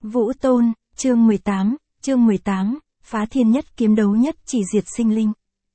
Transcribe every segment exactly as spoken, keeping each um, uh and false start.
Vũ Tôn, chương mười tám, chương mười tám, phá thiên nhất kiếm đấu nhất chỉ diệt sinh linh.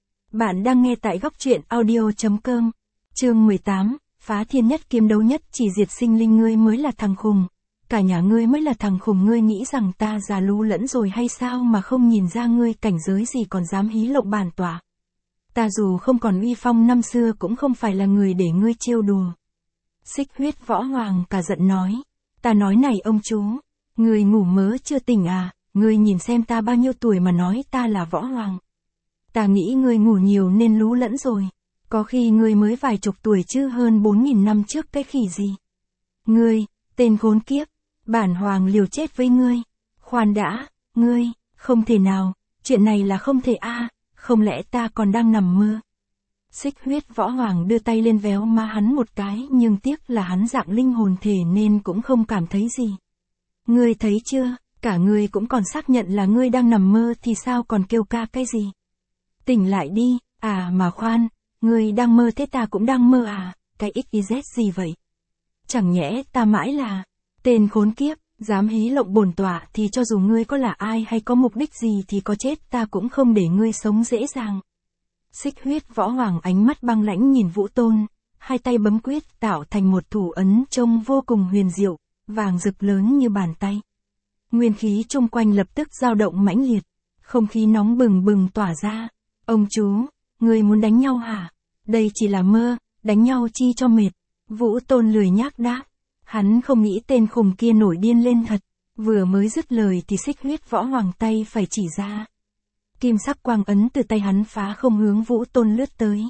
Bạn đang nghe tại góc truyện audio chấm com. Chương mười tám, phá thiên nhất kiếm đấu nhất chỉ diệt sinh linh. Ngươi mới là thằng khùng. Cả nhà ngươi mới là thằng khùng. Ngươi nghĩ rằng ta già lú lẫn rồi hay sao mà không nhìn ra ngươi cảnh giới gì còn dám hí lộng bản tỏa. Ta dù không còn uy phong năm xưa cũng không phải là người để ngươi trêu đùa. Xích Huyết Võ Hoàng cả giận nói. Ta nói này ông chú. Ngươi ngủ mớ chưa tỉnh à, ngươi nhìn xem ta bao nhiêu tuổi mà nói ta là Võ Hoàng. Ta nghĩ ngươi ngủ nhiều nên lú lẫn rồi. Có khi ngươi mới vài chục tuổi chứ hơn bốn nghìn năm trước cái khỉ gì. Ngươi, tên khốn kiếp, bản Hoàng liều chết với ngươi. Khoan đã, ngươi, không thể nào, chuyện này là không thể a, à, không lẽ ta còn đang nằm mơ. Xích Huyết Võ Hoàng đưa tay lên véo má hắn một cái nhưng tiếc là hắn dạng linh hồn thể nên cũng không cảm thấy gì. Ngươi thấy chưa, cả ngươi cũng còn xác nhận là ngươi đang nằm mơ thì sao còn kêu ca cái gì. Tỉnh lại đi, à mà khoan, ngươi đang mơ thế ta cũng đang mơ à, cái ích z gì vậy? Chẳng nhẽ ta mãi là, tên khốn kiếp, dám hí lộng bổn tọa thì cho dù ngươi có là ai hay có mục đích gì thì có chết ta cũng không để ngươi sống dễ dàng. Xích Huyết Võ Hoàng ánh mắt băng lãnh nhìn Vũ Tôn, hai tay bấm quyết tạo thành một thủ ấn trông vô cùng huyền diệu, vàng rực lớn như bàn tay. Nguyên khí chung quanh lập tức dao động mãnh liệt, không khí nóng bừng bừng tỏa ra. Ông chú, ngươi muốn đánh nhau hả? Đây chỉ là mơ, đánh nhau chi cho mệt. Vũ Tôn lười nhác đáp. Hắn không nghĩ tên khùng kia nổi điên lên thật. Vừa mới dứt lời thì Xích Huyết Võ Hoàng tay phải chỉ ra. Kim sắc quang ấn từ tay hắn phá không hướng Vũ Tôn lướt tới.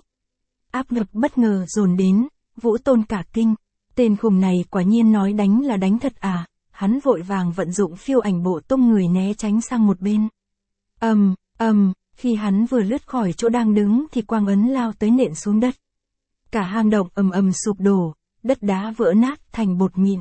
Áp lực bất ngờ dồn đến, Vũ Tôn cả kinh. Tên khùng này quả nhiên nói đánh là đánh thật à, hắn vội vàng vận dụng phiêu ảnh bộ tung người né tránh sang một bên. Ầm, ầm, khi hắn vừa lướt khỏi chỗ đang đứng thì quang ấn lao tới nện xuống đất. Cả hang động ầm ầm sụp đổ, đất đá vỡ nát thành bột mịn.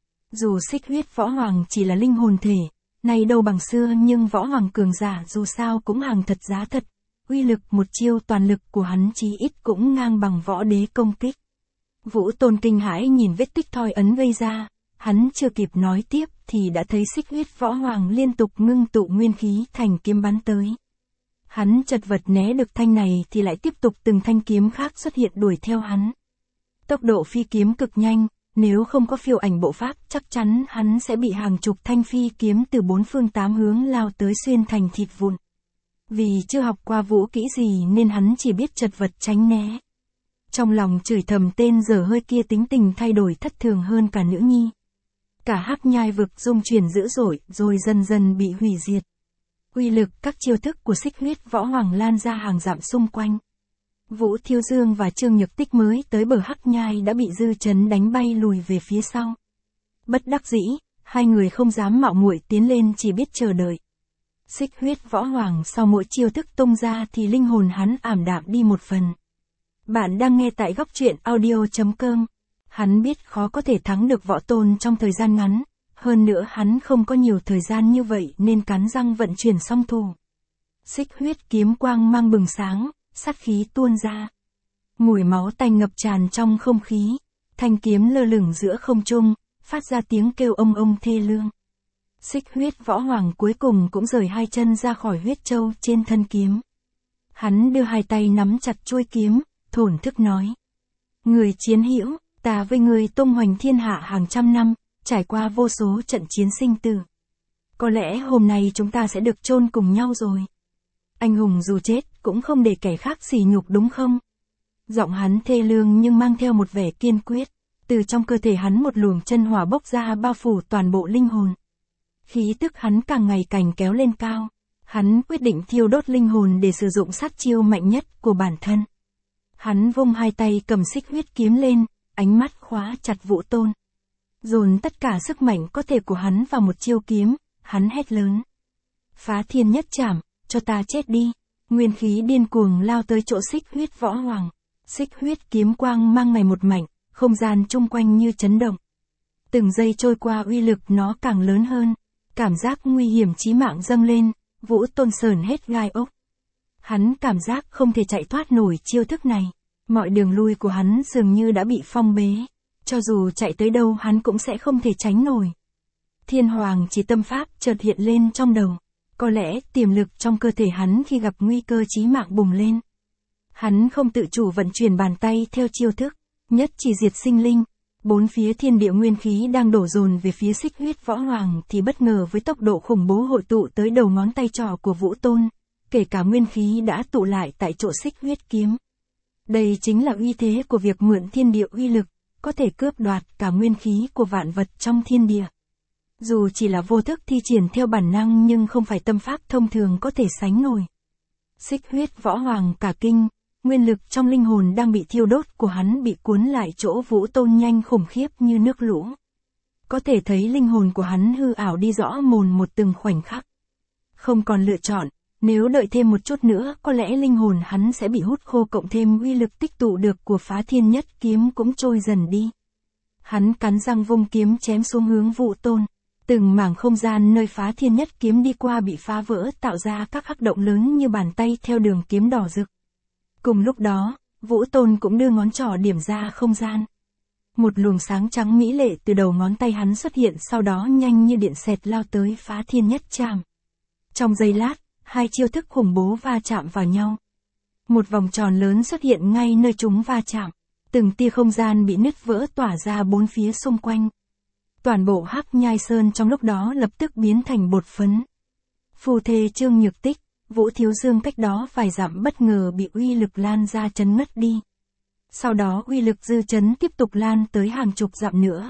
Dù Xích Huyết Võ Hoàng chỉ là linh hồn thể, nay đâu bằng xưa nhưng Võ Hoàng cường giả dù sao cũng hàng thật giá thật, uy lực một chiêu toàn lực của hắn chí ít cũng ngang bằng võ đế công kích. Vũ Tôn kinh hãi nhìn vết tích thoi ấn gây ra, hắn chưa kịp nói tiếp thì đã thấy Xích Huyết Võ Hoàng liên tục ngưng tụ nguyên khí thành kiếm bắn tới. Hắn chật vật né được thanh này thì lại tiếp tục từng thanh kiếm khác xuất hiện đuổi theo hắn. Tốc độ phi kiếm cực nhanh, nếu không có phiêu ảnh bộ pháp chắc chắn hắn sẽ bị hàng chục thanh phi kiếm từ bốn phương tám hướng lao tới xuyên thành thịt vụn. Vì chưa học qua vũ kỹ gì nên hắn chỉ biết chật vật tránh né. Trong lòng chửi thầm tên dở hơi kia tính tình thay đổi thất thường hơn cả nữ nhi. Cả Hắc Nhai vực rung chuyển dữ dội rồi dần dần bị hủy diệt. Uy lực các chiêu thức của Xích Huyết Võ Hoàng lan ra hàng dặm xung quanh. Vũ Thiêu Dương và Trương Nhược Tích mới tới bờ Hắc Nhai đã bị dư chấn đánh bay lùi về phía sau. Bất đắc dĩ, hai người không dám mạo muội tiến lên chỉ biết chờ đợi. Xích Huyết Võ Hoàng sau mỗi chiêu thức tung ra thì linh hồn hắn ảm đạm đi một phần. Bạn đang nghe tại góc truyện audio chấm com. Hắn biết khó có thể thắng được Võ Tôn trong thời gian ngắn, hơn nữa hắn không có nhiều thời gian như vậy nên cắn răng vận chuyển song thủ. Xích huyết kiếm quang mang bừng sáng, sát khí tuôn ra. Mùi máu tanh ngập tràn trong không khí, thanh kiếm lơ lửng giữa không trung, phát ra tiếng kêu ông ông thê lương. Xích Huyết Võ Hoàng cuối cùng cũng rời hai chân ra khỏi huyết châu trên thân kiếm. Hắn đưa hai tay nắm chặt chuôi kiếm, thổn thức nói. Người chiến hữu, ta với người tung hoành thiên hạ hàng trăm năm, trải qua vô số trận chiến sinh tử. Có lẽ hôm nay chúng ta sẽ được chôn cùng nhau rồi. Anh hùng dù chết cũng không để kẻ khác sỉ nhục đúng không? Giọng hắn thê lương nhưng mang theo một vẻ kiên quyết. Từ trong cơ thể hắn một luồng chân hỏa bốc ra bao phủ toàn bộ linh hồn. Khí tức hắn càng ngày càng kéo lên cao. Hắn quyết định thiêu đốt linh hồn để sử dụng sát chiêu mạnh nhất của bản thân. Hắn vung hai tay cầm xích huyết kiếm lên, ánh mắt khóa chặt Vũ Tôn. Dồn tất cả sức mạnh có thể của hắn vào một chiêu kiếm, hắn hét lớn. Phá thiên nhất trảm, cho ta chết đi. Nguyên khí điên cuồng lao tới chỗ Xích Huyết Võ Hoàng. Xích huyết kiếm quang mang ngày một mảnh, không gian chung quanh như chấn động. Từng giây trôi qua uy lực nó càng lớn hơn. Cảm giác nguy hiểm chí mạng dâng lên, Vũ Tôn sờn hết gai ốc. Hắn cảm giác không thể chạy thoát nổi chiêu thức này. Mọi đường lui của hắn dường như đã bị phong bế. Cho dù chạy tới đâu hắn cũng sẽ không thể tránh nổi. Thiên Hoàng chỉ tâm pháp chợt hiện lên trong đầu. Có lẽ tiềm lực trong cơ thể hắn khi gặp nguy cơ chí mạng bùng lên. Hắn không tự chủ vận chuyển bàn tay theo chiêu thức, nhất chỉ diệt sinh linh. Bốn phía thiên địa nguyên khí đang đổ dồn về phía Xích Huyết Võ Hoàng thì bất ngờ với tốc độ khủng bố hội tụ tới đầu ngón tay trỏ của Vũ Tôn, kể cả nguyên khí đã tụ lại tại chỗ Xích Huyết kiếm. Đây chính là uy thế của việc mượn thiên địa uy lực, có thể cướp đoạt cả nguyên khí của vạn vật trong thiên địa. Dù chỉ là vô thức thi triển theo bản năng nhưng không phải tâm pháp thông thường có thể sánh nổi. Xích Huyết Võ Hoàng cả kinh, nguyên lực trong linh hồn đang bị thiêu đốt của hắn bị cuốn lại chỗ Vũ Tôn nhanh khủng khiếp như nước lũ. Có thể thấy linh hồn của hắn hư ảo đi rõ mồn một từng khoảnh khắc. Không còn lựa chọn, nếu đợi thêm một chút nữa có lẽ linh hồn hắn sẽ bị hút khô, cộng thêm uy lực tích tụ được của Phá Thiên Nhất kiếm cũng trôi dần đi. Hắn cắn răng vung kiếm chém xuống hướng Vũ Tôn. Từng mảng không gian nơi Phá Thiên Nhất kiếm đi qua bị phá vỡ, tạo ra các hắc động lớn như bàn tay theo đường kiếm đỏ rực. Cùng lúc đó, Vũ Tôn cũng đưa ngón trỏ điểm ra không gian. Một luồng sáng trắng mỹ lệ từ đầu ngón tay hắn xuất hiện, sau đó nhanh như điện xẹt lao tới Phá Thiên Nhất chạm. Trong giây lát, hai chiêu thức khủng bố va chạm vào nhau. Một vòng tròn lớn xuất hiện ngay nơi chúng va chạm. Từng tia không gian bị nứt vỡ tỏa ra bốn phía xung quanh. Toàn bộ Hắc Nhai Sơn trong lúc đó lập tức biến thành bột phấn. Phù thê Trương Nhược Tích, Vũ Thiếu Dương cách đó vài dặm bất ngờ bị uy lực lan ra chấn ngất đi. Sau đó uy lực dư chấn tiếp tục lan tới hàng chục dặm nữa.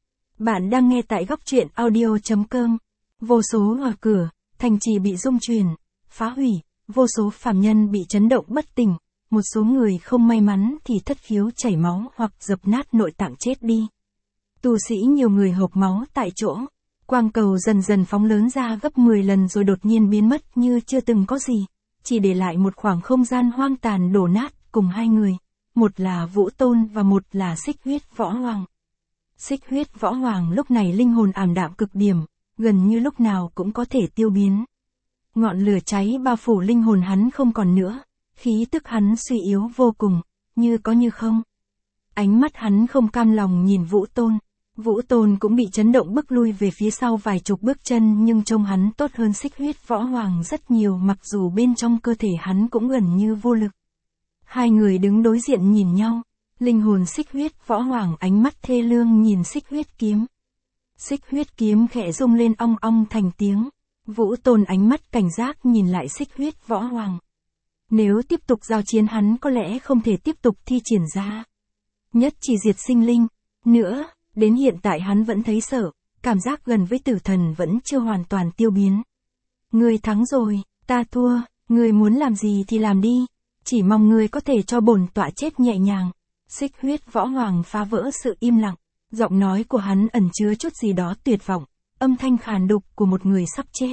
Bạn đang nghe tại góc truyện audio chấm com. Vô số ngõ cửa, thành trì bị rung chuyển, phá hủy, vô số phàm nhân bị chấn động bất tỉnh, một số người không may mắn thì thất khiếu chảy máu hoặc dập nát nội tạng chết đi. Tu sĩ nhiều người hộc máu tại chỗ. Quang cầu dần dần phóng lớn ra gấp mười lần rồi đột nhiên biến mất như chưa từng có gì, chỉ để lại một khoảng không gian hoang tàn đổ nát cùng hai người, một là Vũ Tôn và một là Xích Huyết Võ Hoàng. Xích Huyết Võ Hoàng lúc này linh hồn ảm đạm cực điểm, gần như lúc nào cũng có thể tiêu biến. Ngọn lửa cháy bao phủ linh hồn hắn không còn nữa, khí tức hắn suy yếu vô cùng, như có như không. Ánh mắt hắn không cam lòng nhìn Vũ Tôn. Vũ Tôn cũng bị chấn động bước lui về phía sau vài chục bước chân, nhưng trông hắn tốt hơn Xích Huyết Võ Hoàng rất nhiều, mặc dù bên trong cơ thể hắn cũng gần như vô lực. Hai người đứng đối diện nhìn nhau, linh hồn Xích Huyết Võ Hoàng ánh mắt thê lương nhìn Xích Huyết kiếm. Xích Huyết kiếm khẽ rung lên ong ong thành tiếng. Vũ Tôn ánh mắt cảnh giác nhìn lại Xích Huyết Võ Hoàng. Nếu tiếp tục giao chiến hắn có lẽ không thể tiếp tục thi triển ra nhất chỉ diệt sinh linh nữa. Đến hiện tại hắn vẫn thấy sợ, cảm giác gần với tử thần vẫn chưa hoàn toàn tiêu biến. Ngươi thắng rồi, ta thua, ngươi muốn làm gì thì làm đi, chỉ mong ngươi có thể cho bổn tọa chết nhẹ nhàng. Xích Huyết Võ Hoàng phá vỡ sự im lặng, giọng nói của hắn ẩn chứa chút gì đó tuyệt vọng, âm thanh khàn đục của một người sắp chết.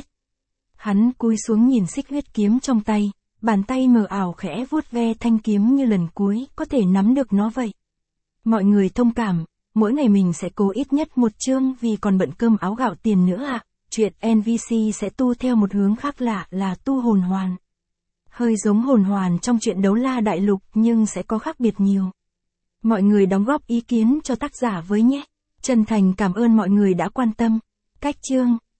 Hắn cúi xuống nhìn Xích Huyết kiếm trong tay, bàn tay mờ ảo khẽ vuốt ve thanh kiếm như lần cuối có thể nắm được nó vậy. Mọi người thông cảm. Mỗi ngày mình sẽ cố ít nhất một chương vì còn bận cơm áo gạo tiền nữa ạ. À. Chuyện en vê xê sẽ tu theo một hướng khác lạ là tu hồn hoàn. Hơi giống hồn hoàn trong truyện Đấu La Đại Lục nhưng sẽ có khác biệt nhiều. Mọi người đóng góp ý kiến cho tác giả với nhé. Chân thành cảm ơn mọi người đã quan tâm. Cách chương